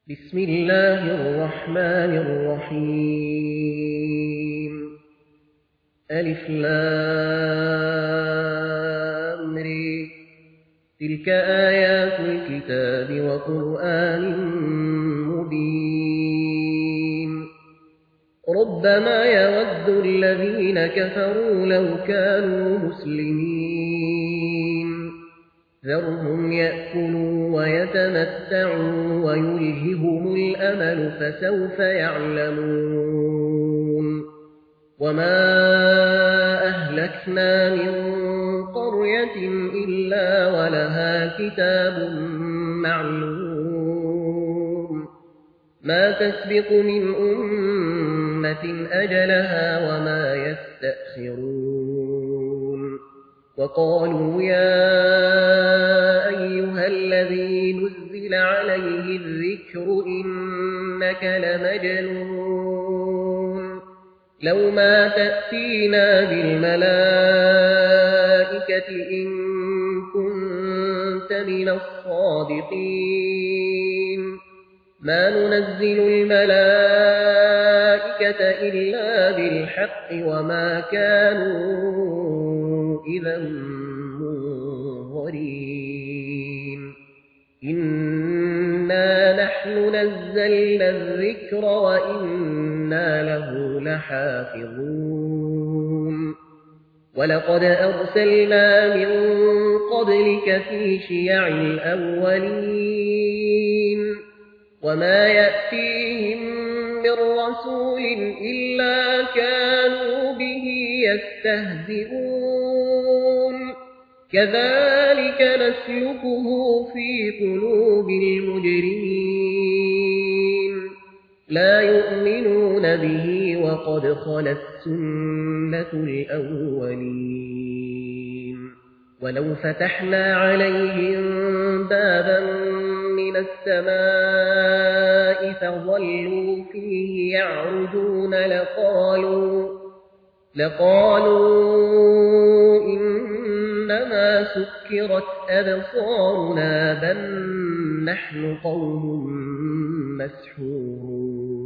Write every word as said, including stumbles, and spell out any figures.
بسم الله الرحمن الرحيم ألف لام ر تلك آيات الكتاب وقرآن مبين ربما يود الذين كفروا لو كانوا مسلمين ذرهم يأكلوا ويتمتعوا ويلههم الأمل فسوف يعلمون وما أهلكنا من قرية إلا ولها كتاب معلوم ما تسبق من أمة أجلها وما يستأخرون وقالوا يا أيها الذي نزل عليه الذكر إنك لمجنون لو ما تأتينا بالملائكة إن كنت من الصادقين ما ننزل الملائكة إلا بالحق وما كانوا إذا منظرين إنا نحن نزلنا الذكر وإنا له لحافظون ولقد أرسلنا من قبلك في شيع الأولين وما يأتيهم من رسول إلا كانوا به يستهزئون كذلك نسلكه في قلوب المجرمين لا يؤمنون به وقد خلت سنة الأولين ولو فتحنا عليهم بابا من السماء فظلوا فيه يعرجون لقالوا لقالوا إنما سكرت أبصارنا بل نحن قوم مسحورون